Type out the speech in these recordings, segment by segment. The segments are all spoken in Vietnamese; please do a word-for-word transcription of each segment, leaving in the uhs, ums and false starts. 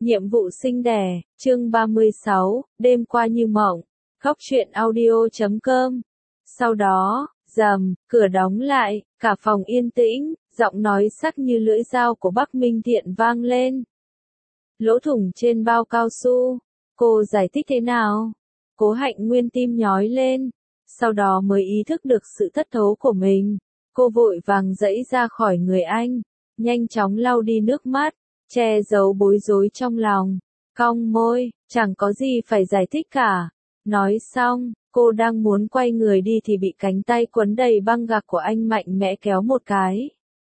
Nhiệm vụ sinh đẻ, chương ba mươi sáu, đêm qua như mộng, khóc chuyện audio chấm com. Sau đó, rầm, cửa đóng lại, cả phòng yên tĩnh, giọng nói sắc như lưỡi dao của Bắc Minh Thiện vang lên. Lỗ thủng trên bao cao su, cô giải thích thế nào? Cố Hạnh Nguyên tim nhói lên, sau đó mới ý thức được sự thất thố của mình. Cô vội vàng giãy ra khỏi người anh, nhanh chóng lau đi nước mắt, che giấu bối rối trong lòng, cong môi, chẳng có gì phải giải thích cả. Nói xong, cô đang muốn quay người đi thì bị cánh tay quấn đầy băng gạc của anh mạnh mẽ kéo một cái.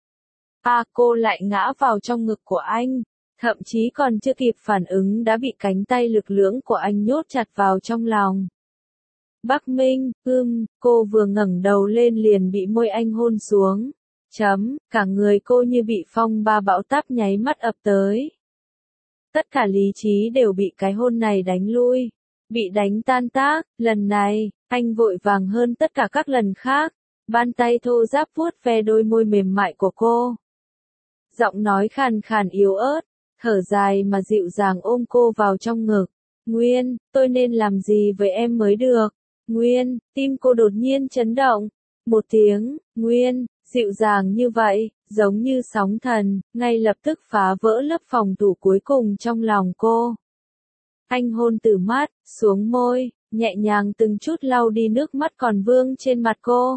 À, cô lại ngã vào trong ngực của anh, thậm chí còn chưa kịp phản ứng đã bị cánh tay lực lưỡng của anh nhốt chặt vào trong lòng. Bắc Minh, ưm, cô vừa ngẩng đầu lên liền bị môi anh hôn xuống. Chấm, cả người cô như bị phong ba bão táp nháy mắt ập tới. Tất cả lý trí đều bị cái hôn này đánh lui, bị đánh tan tác. Lần này, anh vội vàng hơn tất cả các lần khác, bàn tay thô ráp vuốt ve đôi môi mềm mại của cô. Giọng nói khàn khàn yếu ớt, thở dài mà dịu dàng ôm cô vào trong ngực. Nguyên, tôi nên làm gì với em mới được? Nguyên, tim cô đột nhiên chấn động. Một tiếng, Nguyên, dịu dàng như vậy, giống như sóng thần, ngay lập tức phá vỡ lớp phòng thủ cuối cùng trong lòng cô. Anh hôn từ mắt, xuống môi, nhẹ nhàng từng chút lau đi nước mắt còn vương trên mặt cô.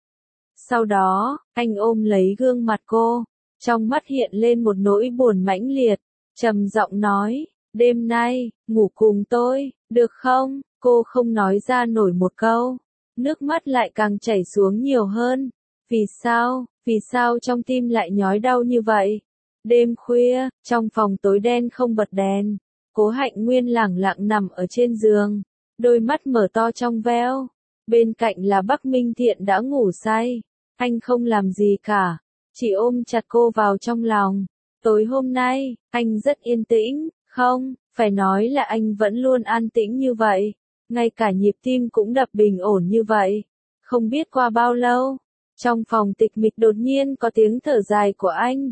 Sau đó, anh ôm lấy gương mặt cô, trong mắt hiện lên một nỗi buồn mãnh liệt, trầm giọng nói, đêm nay, ngủ cùng tôi, được không? Cô không nói ra nổi một câu, nước mắt lại càng chảy xuống nhiều hơn. Vì sao, vì sao trong tim lại nhói đau như vậy? Đêm khuya, trong phòng tối đen không bật đèn, Cố Hạnh Nguyên lẳng lặng nằm ở trên giường, đôi mắt mở to trong veo. Bên cạnh là Bắc Minh Thiện đã ngủ say, anh không làm gì cả, chỉ ôm chặt cô vào trong lòng. Tối hôm nay, anh rất yên tĩnh, không, phải nói là anh vẫn luôn an tĩnh như vậy, ngay cả nhịp tim cũng đập bình ổn như vậy. Không biết qua bao lâu, trong phòng tịch mịch đột nhiên có tiếng thở dài của anh.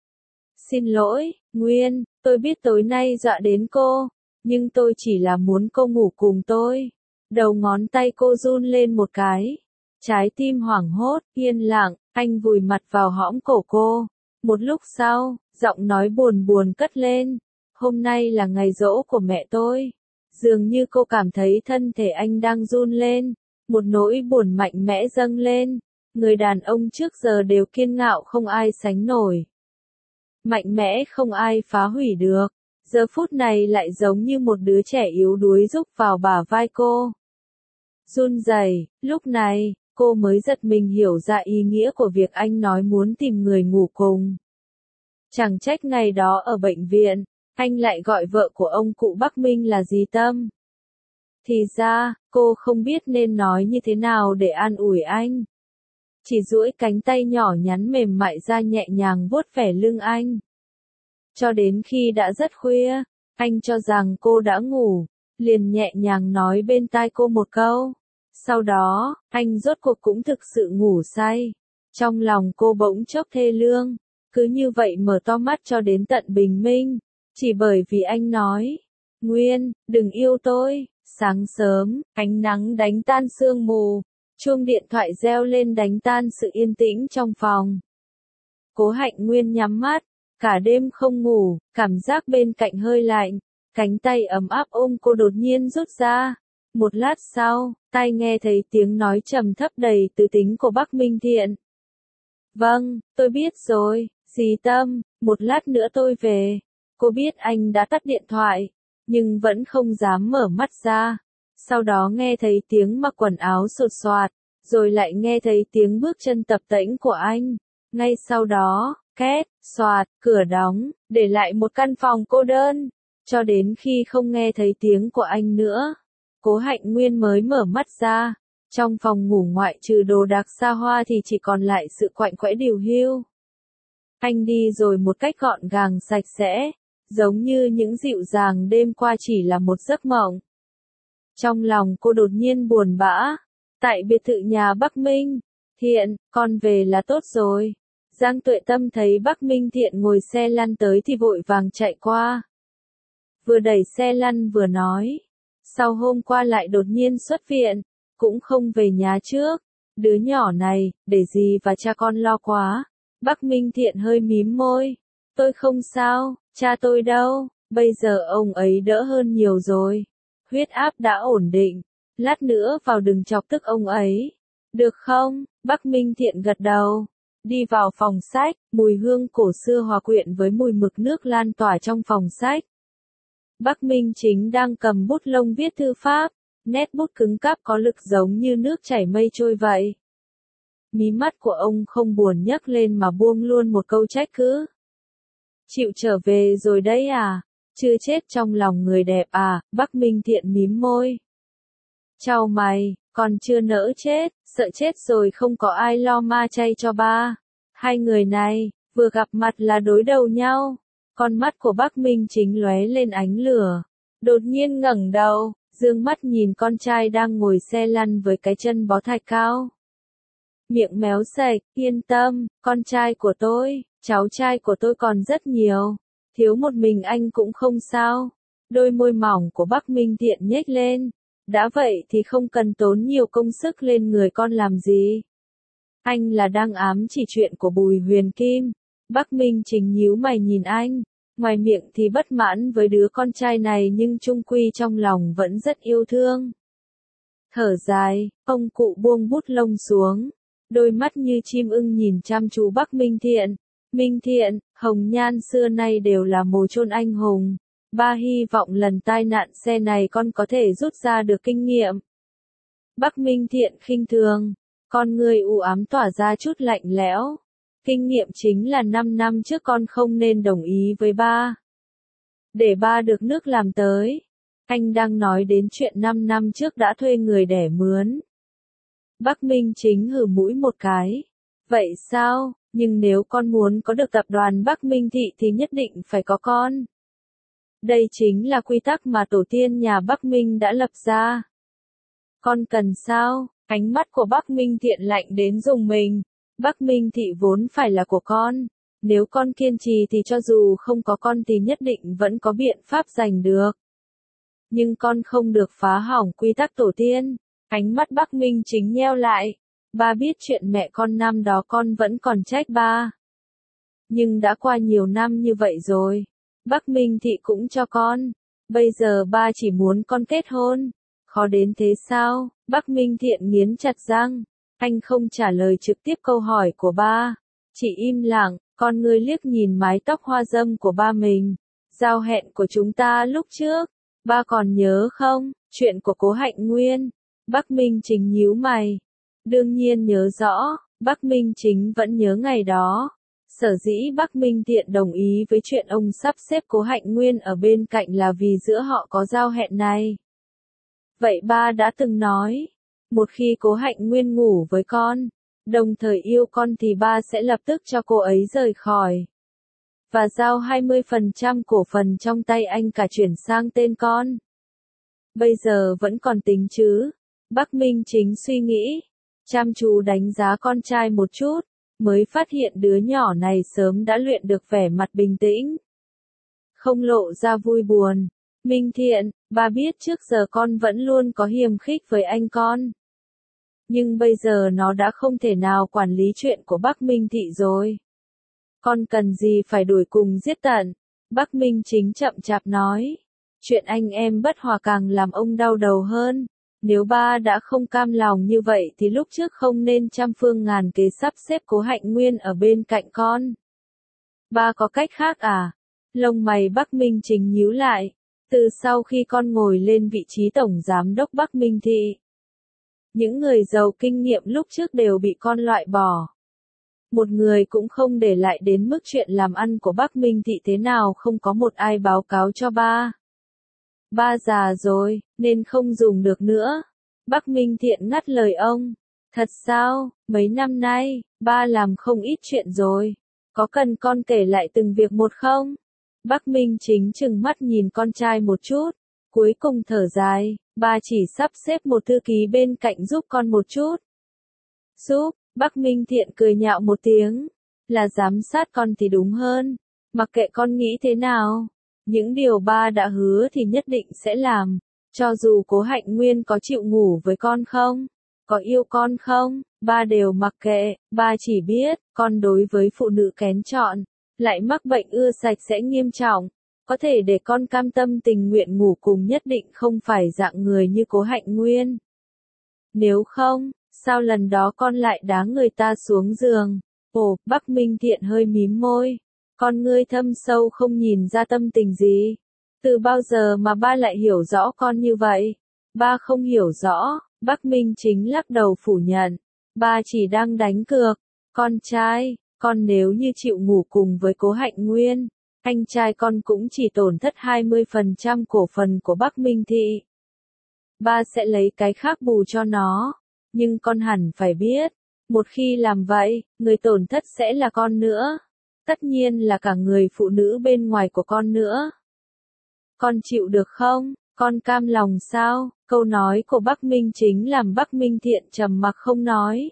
Xin lỗi, Nguyên, tôi biết tối nay dọa đến cô, nhưng tôi chỉ là muốn cô ngủ cùng tôi. Đầu ngón tay cô run lên một cái. Trái tim hoảng hốt, yên lặng, anh vùi mặt vào hõm cổ cô. Một lúc sau, giọng nói buồn buồn cất lên. Hôm nay là ngày giỗ của mẹ tôi. Dường như cô cảm thấy thân thể anh đang run lên. Một nỗi buồn mạnh mẽ dâng lên. Người đàn ông trước giờ đều kiên ngạo không ai sánh nổi. Mạnh mẽ không ai phá hủy được. Giờ phút này lại giống như một đứa trẻ yếu đuối rúc vào bả vai cô. Run rẩy, lúc này, cô mới giật mình hiểu ra ý nghĩa của việc anh nói muốn tìm người ngủ cùng. Chẳng trách ngày đó ở bệnh viện, anh lại gọi vợ của ông cụ Bắc Minh là dì Tâm. Thì ra, cô không biết nên nói như thế nào để an ủi anh. Chỉ duỗi cánh tay nhỏ nhắn mềm mại ra nhẹ nhàng vuốt vẻ lưng anh. Cho đến khi đã rất khuya, anh cho rằng cô đã ngủ, liền nhẹ nhàng nói bên tai cô một câu. Sau đó, anh rốt cuộc cũng thực sự ngủ say. Trong lòng cô bỗng chốc thê lương, cứ như vậy mở to mắt cho đến tận bình minh, chỉ bởi vì anh nói, Nguyên, đừng yêu tôi. Sáng sớm, ánh nắng đánh tan sương mù, chuông điện thoại reo lên đánh tan sự yên tĩnh trong phòng. Cố Hạnh Nguyên nhắm mắt, cả đêm không ngủ, cảm giác bên cạnh hơi lạnh, cánh tay ấm áp ôm cô đột nhiên rút ra. Một lát sau, tai nghe thấy tiếng nói trầm thấp đầy từ tính của Bắc Minh Thiện. Vâng, tôi biết rồi, dì Tâm, một lát nữa tôi về. Cô biết anh đã tắt điện thoại, nhưng vẫn không dám mở mắt ra. Sau đó nghe thấy tiếng mặc quần áo sột soạt, rồi lại nghe thấy tiếng bước chân tập tễnh của anh. Ngay sau đó, két, soạt, cửa đóng, để lại một căn phòng cô đơn. Cho đến khi không nghe thấy tiếng của anh nữa, Cố Hạnh Nguyên mới mở mắt ra. Trong phòng ngủ ngoại trừ đồ đạc xa hoa thì chỉ còn lại sự quạnh quẽ điều hiu. Anh đi rồi một cách gọn gàng sạch sẽ, giống như những dịu dàng đêm qua chỉ là một giấc mộng. Trong lòng cô đột nhiên buồn bã. Tại biệt thự nhà Bắc Minh Thiện, con về là tốt rồi. Giang Tuệ Tâm thấy Bắc Minh Thiện ngồi xe lăn tới thì vội vàng chạy qua. vừa đẩy xe lăn vừa nói. Sau hôm qua lại đột nhiên xuất viện, cũng không về nhà trước. Đứa nhỏ này, để dì và cha con lo quá. Bắc Minh Thiện hơi mím môi. Tôi không sao, cha tôi đâu, bây giờ ông ấy đỡ hơn nhiều rồi. Huyết áp đã ổn định, lát nữa vào đừng chọc tức ông ấy. Được không? Bắc Minh Thiện gật đầu. Đi vào phòng sách, mùi hương cổ xưa hòa quyện với mùi mực nước lan tỏa trong phòng sách. Bắc Minh Chính đang cầm bút lông viết thư pháp, nét bút cứng cáp có lực giống như nước chảy mây trôi vậy. Mí mắt của ông không buồn nhấc lên mà buông luôn một câu trách cứ. Chịu trở về rồi đấy à? Chưa chết trong lòng người đẹp à? Bắc Minh Thiện mím môi. Chào mày, còn chưa nỡ chết, sợ chết rồi không có ai lo ma chay cho ba. Hai người này, vừa gặp mặt là đối đầu nhau. Con mắt của Bắc Minh Chính lóe lên ánh lửa. Đột nhiên ngẩng đầu, dương mắt nhìn con trai đang ngồi xe lăn với cái chân bó thạch cao. Miệng méo sạch, yên tâm, con trai của tôi, cháu trai của tôi còn rất nhiều. Thiếu một mình anh cũng không sao. Đôi môi mỏng của Bắc Minh Thiện nhếch lên. Đã vậy thì không cần tốn nhiều công sức lên người con làm gì. Anh là đang ám chỉ chuyện của Bùi Huyền Kim. Bắc Minh Chính nhíu mày nhìn anh. Ngoài miệng thì bất mãn với đứa con trai này nhưng chung quy trong lòng vẫn rất yêu thương. Thở dài, ông cụ buông bút lông xuống. Đôi mắt như chim ưng nhìn chăm chú Bắc Minh Thiện. Minh Thiện, Hồng Nhan xưa nay đều là mồ chôn anh hùng. Ba hy vọng lần tai nạn xe này con có thể rút ra được kinh nghiệm. Bắc Minh Thiện khinh thường. Con người u ám tỏa ra chút lạnh lẽo. Kinh nghiệm chính là năm năm trước con không nên đồng ý với ba. Để ba được nước làm tới. Anh đang nói đến chuyện năm năm trước đã thuê người đẻ mướn. Bắc Minh Chính hừ mũi một cái. Vậy sao? Nhưng nếu con muốn có được tập đoàn Bắc Minh Thị thì nhất định phải có con. Đây chính là quy tắc mà tổ tiên nhà Bắc Minh đã lập ra. Con cần sao? Ánh mắt của Bắc Minh Thiện lạnh đến rùng mình. Bắc Minh Thị vốn phải là của con. Nếu con kiên trì thì cho dù không có con thì nhất định vẫn có biện pháp giành được. Nhưng con không được phá hỏng quy tắc tổ tiên. Ánh mắt Bắc Minh Chính nheo lại. Ba biết chuyện mẹ con năm đó con vẫn còn trách ba. Nhưng đã qua nhiều năm như vậy rồi. Bắc Minh Thị cũng cho con. Bây giờ ba chỉ muốn con kết hôn. Khó đến thế sao? Bắc Minh Thiện nghiến chặt răng. Anh không trả lời trực tiếp câu hỏi của ba. Chỉ im lặng, con ngươi liếc nhìn mái tóc hoa dâm của ba mình. Giao hẹn của chúng ta lúc trước. Ba còn nhớ không? Chuyện của Cố Hạnh Nguyên. Bắc Minh Chính nhíu mày. Đương nhiên nhớ rõ, Bắc Minh Chính vẫn nhớ ngày đó. Sở dĩ Bắc Minh Thiện đồng ý với chuyện ông sắp xếp Cố Hạnh Nguyên ở bên cạnh là vì giữa họ có giao hẹn này. Vậy ba đã từng nói, một khi Cố Hạnh Nguyên ngủ với con, đồng thời yêu con thì ba sẽ lập tức cho cô ấy rời khỏi. Và giao hai mươi phần trăm cổ phần trong tay anh cả chuyển sang tên con. Bây giờ vẫn còn tính chứ? Bắc Minh Chính suy nghĩ, chăm chú đánh giá con trai một chút, mới phát hiện đứa nhỏ này sớm đã luyện được vẻ mặt bình tĩnh. Không lộ ra vui buồn. Minh Thiện, ba biết trước giờ con vẫn luôn có hiềm khích với anh con. Nhưng bây giờ nó đã không thể nào quản lý chuyện của Bắc Minh Thị rồi. Con cần gì phải đuổi cùng giết tận? Bắc Minh Chính chậm chạp nói. Chuyện anh em bất hòa càng làm ông đau đầu hơn. Nếu ba đã không cam lòng như vậy thì lúc trước không nên trăm phương ngàn kế sắp xếp Cố Hạnh Nguyên ở bên cạnh con. Ba có cách khác à? Lông mày Bắc Minh Chính nhíu lại. Từ sau khi con ngồi lên vị trí tổng giám đốc Bắc Minh Thị, những người giàu kinh nghiệm lúc trước đều bị con loại bỏ. Một người cũng không để lại đến mức chuyện làm ăn của Bắc Minh Thị thế nào không có một ai báo cáo cho ba. Ba già rồi, nên không dùng được nữa. Bắc Minh Thiện ngắt lời ông. Thật sao, mấy năm nay, ba làm không ít chuyện rồi. Có cần con kể lại từng việc một không? Bắc Minh Chính trừng mắt nhìn con trai một chút. Cuối cùng thở dài, ba chỉ sắp xếp một thư ký bên cạnh giúp con một chút. Giúp, Bắc Minh Thiện cười nhạo một tiếng. Là giám sát con thì đúng hơn. Mặc kệ con nghĩ thế nào. Những điều ba đã hứa thì nhất định sẽ làm. Cho dù Cố Hạnh Nguyên có chịu ngủ với con không, có yêu con không, ba đều mặc kệ, ba chỉ biết, con đối với phụ nữ kén chọn, lại mắc bệnh ưa sạch sẽ nghiêm trọng. Có thể để con cam tâm tình nguyện ngủ cùng nhất định không phải dạng người như Cố Hạnh Nguyên. Nếu không, sao lần đó con lại đá người ta xuống giường? Ồ, Bắc Minh Thiện hơi mím môi. Con ngươi thâm sâu không nhìn ra tâm tình gì. Từ bao giờ mà ba lại hiểu rõ con như vậy? Ba không hiểu rõ, Bắc Minh Chính lắc đầu phủ nhận. Ba chỉ đang đánh cược. Con trai, con nếu như chịu ngủ cùng với Cố Hạnh Nguyên, anh trai con cũng chỉ tổn thất hai mươi phần trăm cổ phần của Bắc Minh Thị. Ba sẽ lấy cái khác bù cho nó. Nhưng con hẳn phải biết, một khi làm vậy, người tổn thất sẽ là con nữa. Tất nhiên là cả người phụ nữ bên ngoài của con nữa. Con chịu được không? Con cam lòng sao? Câu nói của Bắc Minh Chính làm Bắc Minh Thiện trầm mặc không nói.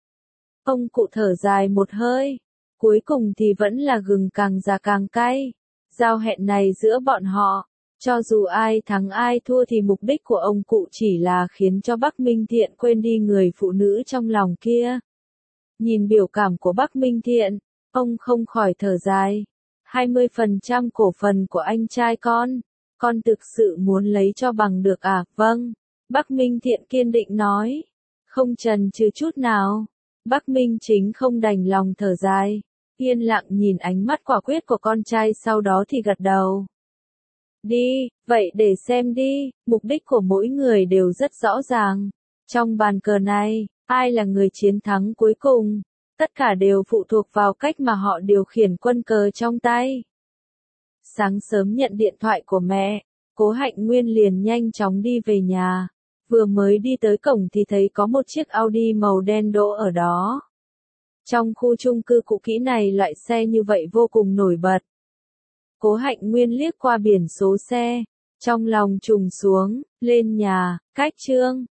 Ông cụ thở dài một hơi. Cuối cùng thì vẫn là gừng càng già càng cay. Giao hẹn này giữa bọn họ, cho dù ai thắng ai thua thì mục đích của ông cụ chỉ là khiến cho Bắc Minh Thiện quên đi người phụ nữ trong lòng kia. Nhìn biểu cảm của Bắc Minh Thiện, ông không khỏi thở dài. hai mươi phần trăm cổ phần của anh trai con, con thực sự muốn lấy cho bằng được à? Vâng, Bắc Minh Thiện kiên định nói, không chần chừ chút nào. Bắc Minh Chính không đành lòng thở dài, yên lặng nhìn ánh mắt quả quyết của con trai, sau đó thì gật đầu. Đi, vậy để xem đi, mục đích của mỗi người đều rất rõ ràng. Trong bàn cờ này, ai là người chiến thắng cuối cùng? Tất cả đều phụ thuộc vào cách mà họ điều khiển quân cờ trong tay. Sáng sớm nhận điện thoại của mẹ, Cố Hạnh Nguyên liền nhanh chóng đi về nhà. Vừa mới đi tới cổng thì thấy có một chiếc Audi màu đen đỗ ở đó. Trong khu chung cư cũ kỹ này loại xe như vậy vô cùng nổi bật. Cố Hạnh Nguyên liếc qua biển số xe, trong lòng trùng xuống, lên nhà, cách Trương